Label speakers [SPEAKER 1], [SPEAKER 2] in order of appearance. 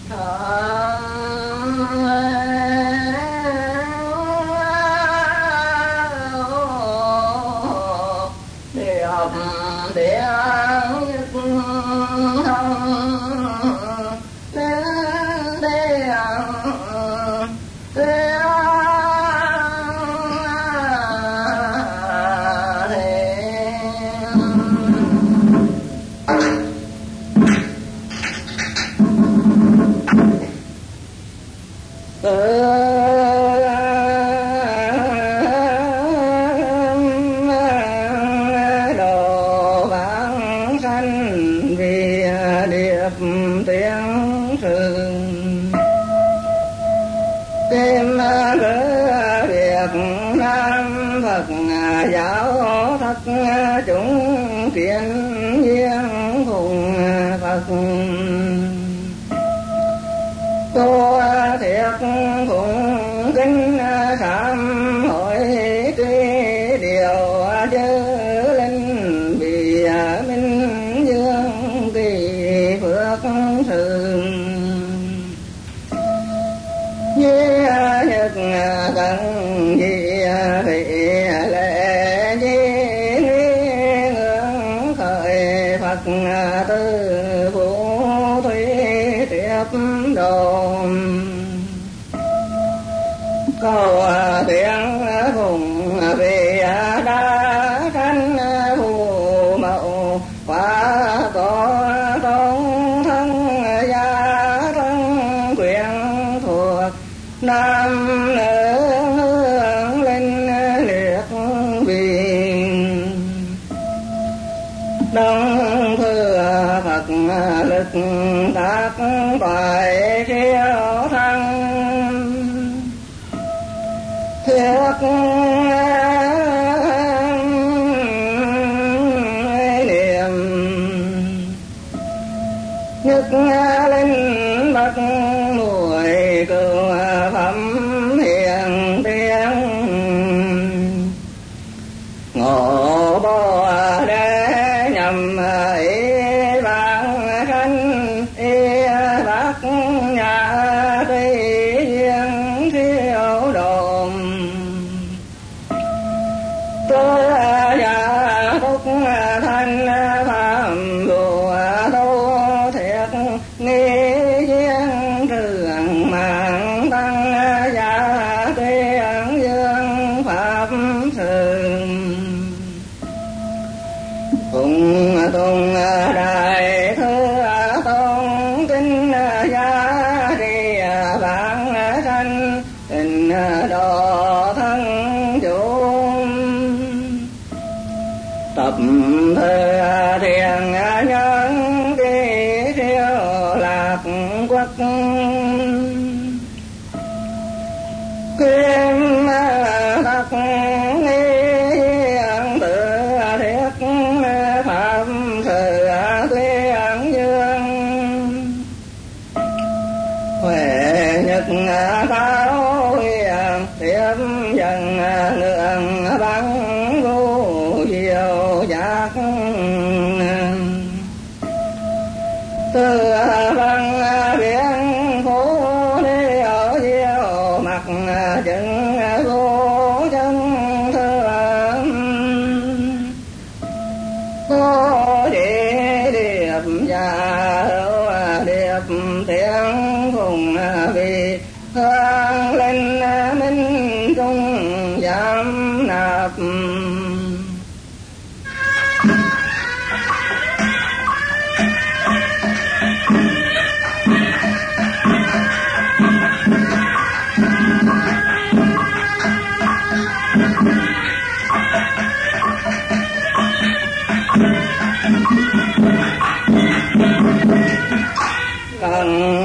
[SPEAKER 1] chúng kiến nhiên cùng Phật tu thiệt cùng kính sám hội tuy điều chư linh vì minh dương kỳ phước sự như nhật cần gì vị lệ tư vũ thủy tiếp đồn cầu tiếng cùng vì đã khánh phù mậu quả có tôn thân gia thân quyền thuộc nam nữ hương linh liệt viên đông thừa Phật lực tác bài khiêu thăng thiết niệm nhất linh bậc mùi cừu phẩm hiền tiếng ngộ bồ đề nhằm ý vang khánh y bác nhà tây duyên thiếu đồn tôi già phúc thanh phạm lùa tu thiệt nghi duyên trường mạng tăng gia tuyên dương pháp sự cùng tùng đại thư tôn kính gia đi vãng sanh tình độ thân chủ tập thơ thiền nhân đi theo lạc quốc kim tắc nghi tự thiết phạm sự tuyên dương huệ nhật cao hiền tiếp dần lượng bắn vô diệu giác từ văn biển phố đi ở diệu mặt chân vô chân thương có địa điệp và điệp tiếng cùng vì hương linh minh trung giám nạp cần